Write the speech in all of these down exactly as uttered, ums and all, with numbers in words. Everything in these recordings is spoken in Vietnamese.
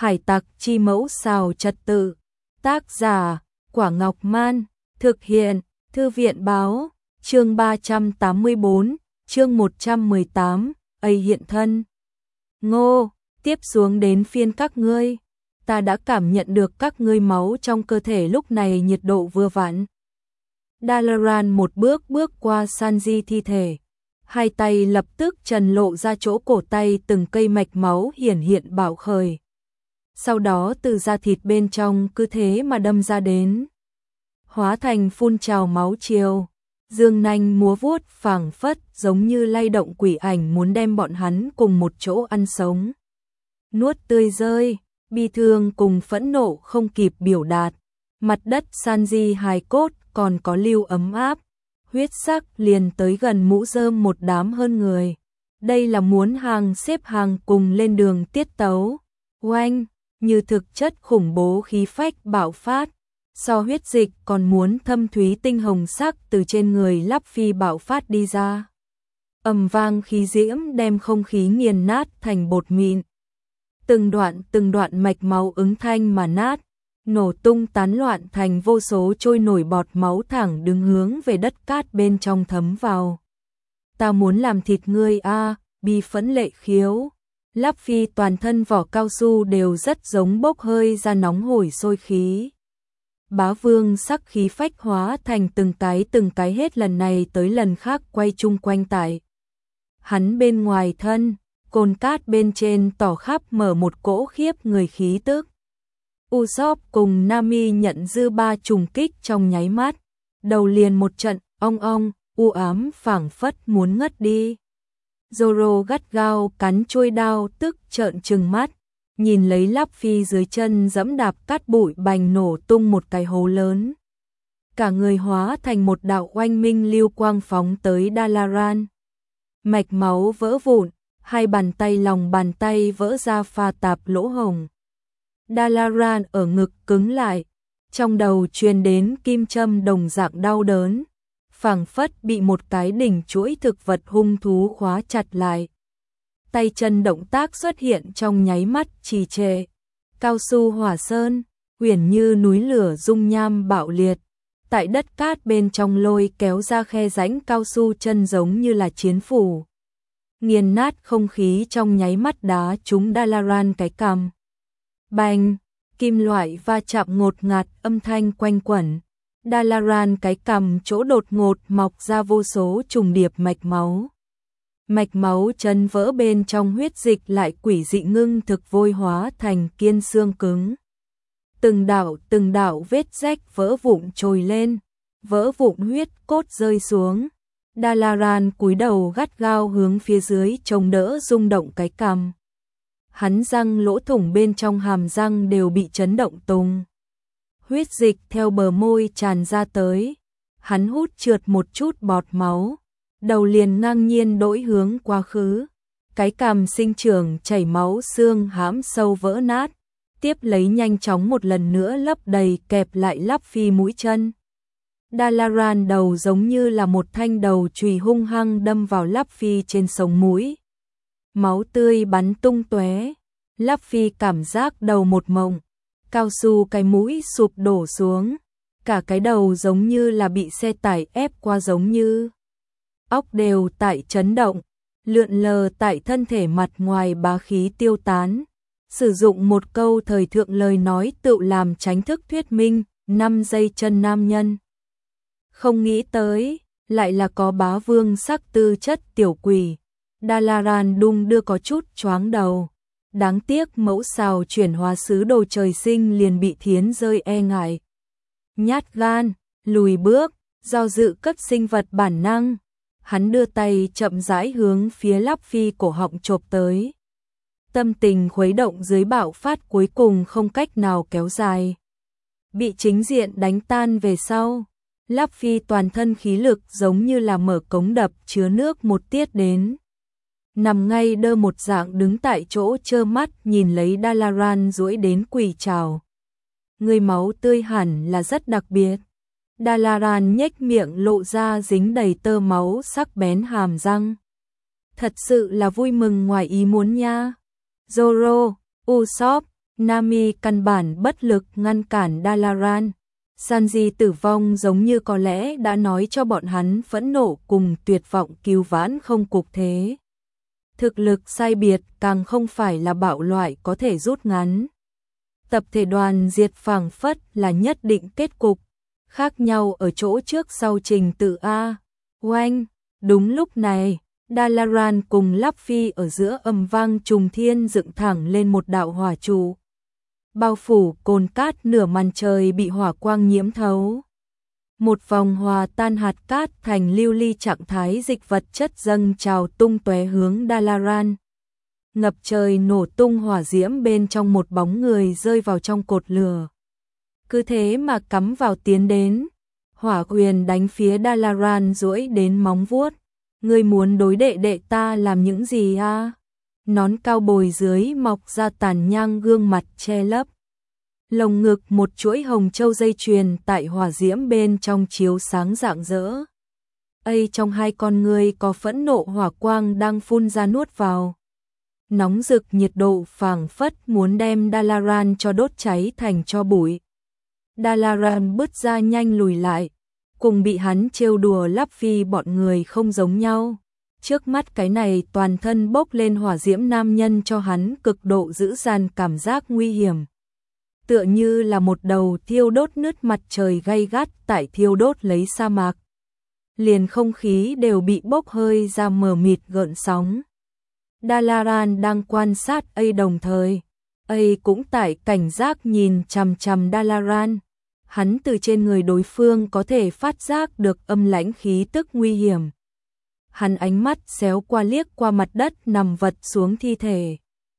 Hải tặc chi mẫu xào trật tự. Tác giả, Quả Ngọc Man. Thực hiện, Thư viện báo. Chương ba trăm tám mươi bốn, chương một trăm mười tám, ấy hiện thân. Ngô, tiếp xuống đến phiên các ngươi. Ta đã cảm nhận được các ngươi máu trong cơ thể lúc này nhiệt độ vừa vặn. Dalaran một bước bước qua Sanji thi thể. Hai tay lập tức trần lộ ra chỗ cổ tay, từng cây mạch máu hiển hiện bạo khởi. Sau đó từ da thịt bên trong cứ thế mà đâm ra đến. Hóa thành phun trào máu chiều. Dương nanh múa vuốt phảng phất giống như lay động quỷ ảnh muốn đem bọn hắn cùng một chỗ ăn sống. Nuốt tươi rơi, bi thương cùng phẫn nộ không kịp biểu đạt. Mặt đất Sanji hài cốt còn có lưu ấm áp. Huyết sắc liền tới gần mũ rơm một đám hơn người. Đây là muốn hàng xếp hàng cùng lên đường tiết tấu. Oanh, như thực chất khủng bố khí phách bạo phát. So huyết dịch còn muốn thâm thúy tinh hồng sắc từ trên người Lắp Phi bạo phát đi ra. Ầm vang khí diễm đem không khí nghiền nát thành bột mịn. Từng đoạn từng đoạn mạch máu ứng thanh mà nát, nổ tung tán loạn thành vô số trôi nổi bọt máu thẳng đứng hướng về đất cát bên trong thấm vào. Ta muốn làm thịt ngươi a, bi phẫn lệ khiếu. Lắp Phi toàn thân vỏ cao su đều rất giống bốc hơi ra nóng hổi sôi khí. Bá vương sắc khí phách hóa thành từng cái từng cái hết lần này tới lần khác quay chung quanh tại. Hắn bên ngoài thân, cồn cát bên trên tỏ khắp mở một cỗ khiếp người khí tức. Usopp cùng Nami nhận dư ba trùng kích trong nháy mắt, đầu liền một trận ong ong, u ám phảng phất muốn ngất đi. Zoro gắt gao cắn chuôi đao tức trợn trừng mắt, nhìn lấy Lắp Phi dưới chân dẫm đạp cát bụi bành nổ tung một cái hố lớn. Cả người hóa thành một đạo oanh minh lưu quang phóng tới Dalaran. Mạch máu vỡ vụn, hai bàn tay lòng bàn tay vỡ ra pha tạp lỗ hồng. Dalaran ở ngực cứng lại, trong đầu truyền đến kim châm đồng dạng đau đớn, phảng phất bị một cái đỉnh chuỗi thực vật hung thú khóa chặt lại. Tay chân động tác xuất hiện trong nháy mắt trì trệ. Cao su hỏa sơn, uyển như núi lửa dung nham bạo liệt. Tại đất cát bên trong lôi kéo ra khe rãnh cao su chân giống như là chiến phủ. Nghiền nát không khí trong nháy mắt đá trúng Dalaran cái cằm. Bành, kim loại va chạm ngột ngạt âm thanh quanh quẩn. Dalaran cái cằm chỗ đột ngột mọc ra vô số trùng điệp mạch máu. Mạch máu chân vỡ bên trong huyết dịch lại quỷ dị ngưng thực vôi hóa thành kiên xương cứng. Từng đạo từng đạo vết rách vỡ vụn trồi lên, vỡ vụn huyết cốt rơi xuống. Dalaran cúi đầu gắt gao hướng phía dưới chống đỡ rung động cái cằm. Hắn răng lỗ thủng bên trong hàm răng đều bị chấn động tung. Huyết dịch theo bờ môi tràn ra tới. Hắn hút trượt một chút bọt máu. Đầu liền ngang nhiên đổi hướng quá khứ. Cái cằm sinh trưởng chảy máu xương hãm sâu vỡ nát. Tiếp lấy nhanh chóng một lần nữa lấp đầy kẹp lại Lắp Phi mũi chân. Dalaran đầu giống như là một thanh đầu chùy hung hăng đâm vào Lắp Phi trên sống mũi. Máu tươi bắn tung tóe. Lắp Phi cảm giác đầu một mộng. Cao su cái mũi sụp đổ xuống. Cả cái đầu giống như là bị xe tải ép qua giống như. Óc đều tại chấn động. Lượn lờ tại thân thể mặt ngoài bá khí tiêu tán. Sử dụng một câu thời thượng lời nói tự làm tránh thức thuyết minh. Năm giây chân nam nhân. Không nghĩ tới, lại là có bá vương sắc tư chất tiểu quỷ. Dalaran đung đưa có chút choáng đầu. Đáng tiếc mẫu xào chuyển hóa sứ đồ trời sinh liền bị thiến rơi e ngại. Nhát gan, lùi bước, do dự cất sinh vật bản năng. Hắn đưa tay chậm rãi hướng phía Lắp Phi cổ họng chộp tới. Tâm tình khuấy động dưới bạo phát cuối cùng không cách nào kéo dài. Bị chính diện đánh tan về sau. Lắp Phi toàn thân khí lực giống như là mở cống đập chứa nước một tiết đến. Nằm ngay đơ một dạng đứng tại chỗ trơ mắt nhìn lấy Dalaran duỗi đến quỳ chào. Người máu tươi hẳn là rất đặc biệt. Dalaran nhếch miệng lộ ra dính đầy tơ máu sắc bén hàm răng. Thật sự là vui mừng ngoài ý muốn nha. Zoro, Usopp, Nami căn bản bất lực ngăn cản Dalaran. Sanji tử vong giống như có lẽ đã nói cho bọn hắn phẫn nộ cùng tuyệt vọng cứu vãn không cục thế. Thực lực sai biệt càng không phải là bạo loại có thể rút ngắn. Tập thể đoàn diệt phảng phất là nhất định kết cục, khác nhau ở chỗ trước sau trình tự A. Oanh, đúng lúc này, Dalaran cùng Luffy ở giữa âm vang trùng thiên dựng thẳng lên một đạo hỏa trụ. Bao phủ cồn cát nửa màn trời bị hỏa quang nhiễm thấu. Một vòng hòa tan hạt cát thành lưu ly trạng thái dịch vật chất dâng trào tung tóe hướng Dalaran. Ngập trời nổ tung hỏa diễm bên trong một bóng người rơi vào trong cột lửa. Cứ thế mà cắm vào tiến đến. Hỏa quyền đánh phía Dalaran duỗi đến móng vuốt. Ngươi muốn đối đệ đệ ta làm những gì a? Nón cao bồi dưới mọc ra tàn nhang gương mặt che lấp. Lồng ngực một chuỗi hồng châu dây chuyền tại hỏa diễm bên trong chiếu sáng rạng rỡ. Ây trong hai con ngươi có phẫn nộ hỏa quang đang phun ra nuốt vào. Nóng rực nhiệt độ phảng phất muốn đem Dalaran cho đốt cháy thành tro bụi. Dalaran bứt ra nhanh lùi lại, cùng bị hắn trêu đùa Luffy bọn người không giống nhau. Trước mắt cái này toàn thân bốc lên hỏa diễm nam nhân cho hắn cực độ dữ dằn cảm giác nguy hiểm. Tựa như là một đầu thiêu đốt nứt mặt trời gay gắt tại thiêu đốt lấy sa mạc. Liền không khí đều bị bốc hơi ra mờ mịt gợn sóng. Dalaran đang quan sát A đồng thời. A cũng tại cảnh giác nhìn chằm chằm Dalaran. Hắn từ trên người đối phương có thể phát giác được âm lãnh khí tức nguy hiểm. Hắn ánh mắt xéo qua liếc qua mặt đất nằm vật xuống thi thể.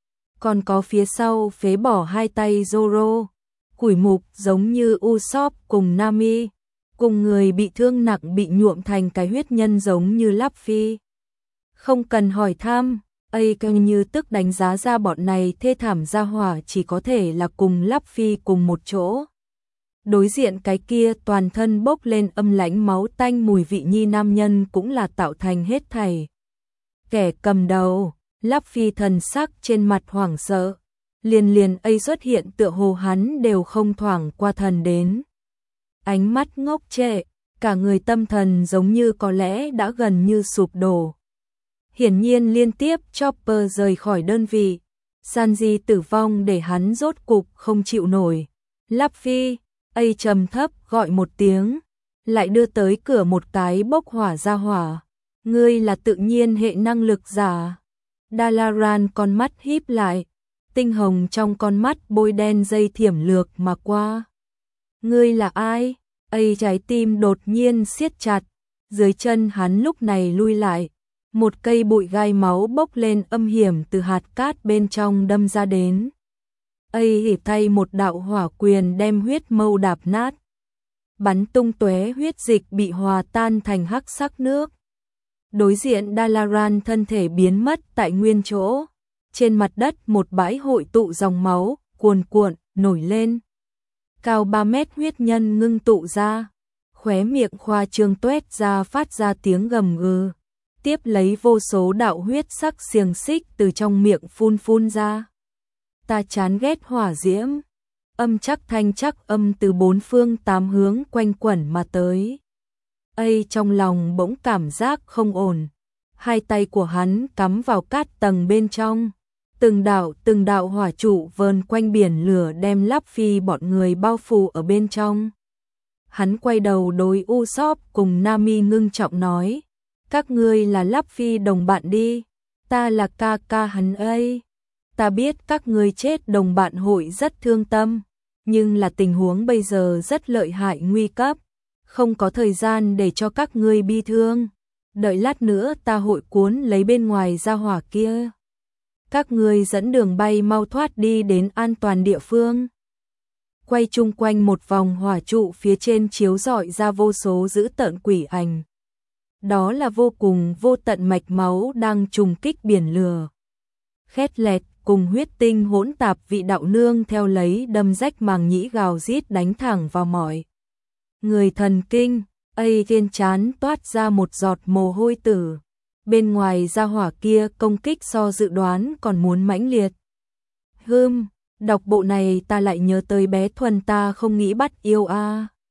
Còn có phía sau phế bỏ hai tay Zoro, củi mục giống như Usopp cùng Nami, cùng người bị thương nặng bị nhuộm thành cái huyết nhân giống như Luffy. Không cần hỏi thăm, A càng như tức đánh giá ra bọn này thê thảm ra hỏa chỉ có thể là cùng Luffy cùng một chỗ. Đối diện cái kia toàn thân bốc lên âm lãnh máu tanh mùi vị nhi nam nhân cũng là tạo thành hết thảy. Kẻ cầm đầu, Luffy thần sắc trên mặt hoảng sợ, liền liền A xuất hiện tựa hồ hắn đều không thoảng qua thần đến. Ánh mắt ngốc trệ, cả người tâm thần giống như có lẽ đã gần như sụp đổ. Hiển nhiên liên tiếp Chopper rời khỏi đơn vị, Sanji tử vong để hắn rốt cục không chịu nổi. Luffy, A trầm thấp gọi một tiếng, lại đưa tới cửa một cái bốc hỏa ra hỏa. Ngươi là tự nhiên hệ năng lực giả. Dalaran con mắt híp lại, tinh hồng trong con mắt bôi đen dây thiểm lược mà qua. Ngươi là ai? A trái tim đột nhiên siết chặt, dưới chân hắn lúc này lui lại. Một cây bụi gai máu bốc lên âm hiểm từ hạt cát bên trong đâm ra đến. A hiệp thay một đạo hỏa quyền đem huyết mâu đạp nát. Bắn tung tóe huyết dịch bị hòa tan thành hắc sắc nước. Đối diện Dalaran thân thể biến mất tại nguyên chỗ. Trên mặt đất một bãi hội tụ dòng máu, cuồn cuộn, nổi lên. Cao ba mét huyết nhân ngưng tụ ra. Khóe miệng khoa trương tuét ra phát ra tiếng gầm gừ. Tiếp lấy vô số đạo huyết sắc xiềng xích từ trong miệng phun phun ra. Ta chán ghét hỏa diễm. Âm chắc thanh chắc âm từ bốn phương tám hướng quanh quẩn mà tới. A trong lòng bỗng cảm giác không ổn. Hai tay của hắn cắm vào cát tầng bên trong. Từng đạo từng đạo hỏa trụ vờn quanh biển lửa đem Luffy bọn người bao phủ ở bên trong. Hắn quay đầu đối Usopp cùng Nami ngưng trọng nói. Các ngươi là Luffy đồng bạn đi. Ta là ca ca hắn A. Ta biết các ngươi chết đồng bạn hội rất thương tâm. Nhưng là tình huống bây giờ rất lợi hại nguy cấp. Không có thời gian để cho các ngươi bi thương. Đợi lát nữa ta hội cuốn lấy bên ngoài ra hỏa kia. Các ngươi dẫn đường bay mau thoát đi đến an toàn địa phương. Quay chung quanh một vòng hỏa trụ phía trên chiếu rọi ra vô số dữ tợn quỷ ảnh. Đó là vô cùng vô tận mạch máu đang trùng kích biển lửa. Khét lẹt cùng huyết tinh hỗn tạp vị đạo nương theo lấy đâm rách màng nhĩ gào rít đánh thẳng vào mọi người thần kinh. A trên trán toát ra một giọt mồ hôi tử. Bên ngoài ra hỏa kia công kích so dự đoán còn muốn mãnh liệt. Hừm, Đọc bộ này ta lại nhớ tới bé Thuần, ta không nghĩ bắt yêu a.